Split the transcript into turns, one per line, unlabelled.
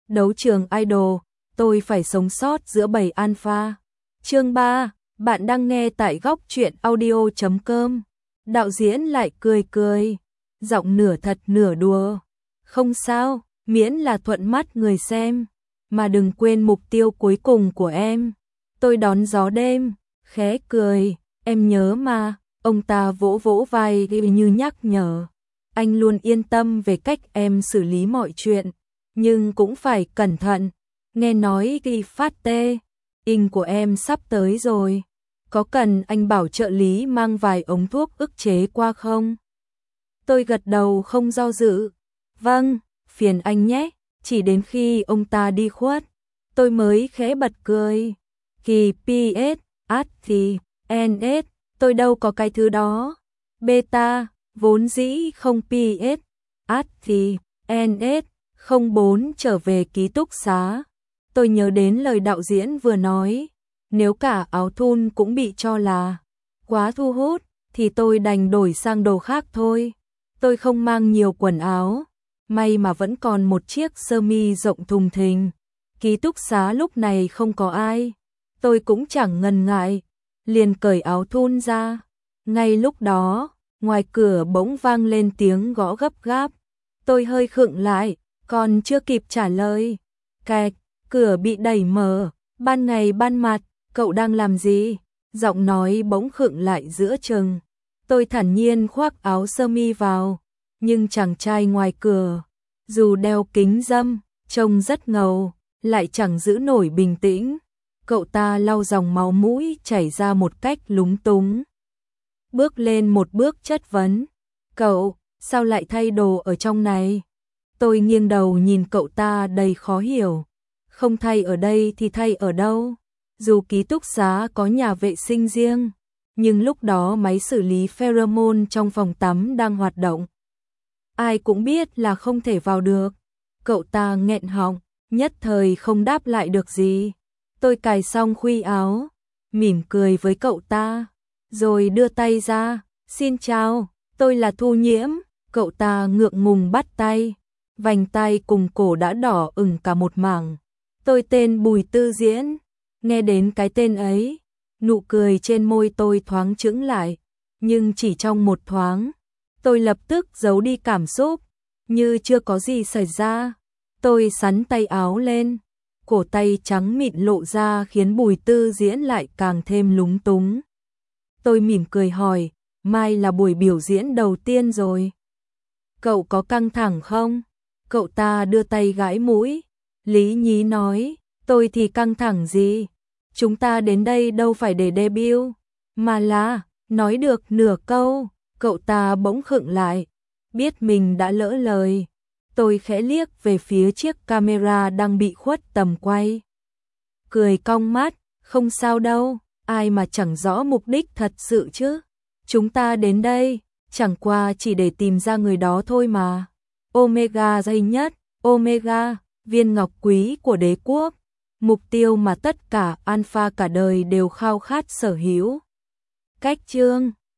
Đấu trường idol, tôi phải sống sót giữa bầy alpha. Chương 3, bạn đang nghe tại góc truyện audio.com. Đạo diễn lại cười cười, giọng nửa thật nửa đùa. Không sao, miễn là thuận mắt người xem, mà đừng quên mục tiêu cuối cùng của em. Tôi đón gió đêm, khẽ cười, em nhớ mà. Ông ta vỗ vỗ vai như nhắc nhở. Anh luôn yên tâm về cách em xử lý mọi chuyện, nhưng cũng phải cẩn thận. Nghe nói ghi phát tê, in của em sắp tới rồi. Có cần anh bảo trợ lý mang vài ống thuốc ức chế qua không? Tôi gật đầu không do dự. Vâng, phiền anh nhé. Chỉ đến khi ông ta đi khuất, tôi mới khẽ bật cười. Kỳ PS, át thì, NS, tôi đâu có cái thứ đó. Beta, vốn dĩ không PS, át thì, NS, 04 trở về ký túc xá. Tôi nhớ đến lời đạo diễn vừa nói, nếu cả áo thun cũng bị cho là quá thu hút, thì tôi đành đổi sang đồ khác thôi. Tôi không mang nhiều quần áo, may mà vẫn còn một chiếc sơ mi rộng thùng thình. Ký túc xá lúc này không có ai, tôi cũng chẳng ngần ngại, liền cởi áo thun ra. Ngay lúc đó, ngoài cửa bỗng vang lên tiếng gõ gấp gáp. Tôi hơi khựng lại, còn chưa kịp trả lời. Cạch, cửa bị đẩy mở. Ban ngày ban mặt, cậu đang làm gì? Giọng nói bỗng khựng lại giữa chừng. Tôi thản nhiên khoác áo sơ mi vào, nhưng chàng trai ngoài cửa, dù đeo kính râm, trông rất ngầu, lại chẳng giữ nổi bình tĩnh. Cậu ta lau dòng máu mũi chảy ra một cách lúng túng. Bước lên một bước chất vấn. Cậu, sao lại thay đồ ở trong này? Tôi nghiêng đầu nhìn cậu ta đầy khó hiểu. Không thay ở đây thì thay ở đâu? Dù ký túc xá có nhà vệ sinh riêng, nhưng lúc đó máy xử lý pheromone trong phòng tắm đang hoạt động. Ai cũng biết là không thể vào được. Cậu ta nghẹn họng, nhất thời không đáp lại được gì. Tôi cài xong khuy áo, mỉm cười với cậu ta, rồi đưa tay ra. Xin chào, tôi là Thu Nhiễm. Cậu ta ngượng ngùng bắt tay, vành tay cùng cổ đã đỏ ửng cả một mảng. Tôi tên Bùi Tư Diễn. Nghe đến cái tên ấy, nụ cười trên môi tôi thoáng chững lại, nhưng chỉ trong một thoáng, tôi lập tức giấu đi cảm xúc, như chưa có gì xảy ra. Tôi xắn tay áo lên, cổ tay trắng mịn lộ ra khiến Bùi Tư Diễn lại càng thêm lúng túng. Tôi mỉm cười hỏi, mai là buổi biểu diễn đầu tiên rồi. Cậu có căng thẳng không? Cậu ta đưa tay gãi mũi, lý nhí nói, tôi thì căng thẳng gì? Chúng ta đến đây đâu phải để debut, mà là, nói được nửa câu, cậu ta bỗng khựng lại, biết mình đã lỡ lời. Tôi khẽ liếc về phía chiếc camera đang bị khuất tầm quay. Cười cong mắt, không sao đâu, ai mà chẳng rõ mục đích thật sự chứ. Chúng ta đến đây, chẳng qua chỉ để tìm ra người đó thôi mà. Omega dây nhất, Omega, viên ngọc quý của đế quốc. Mục tiêu mà tất cả alpha cả đời đều khao khát sở hữu. Cách chương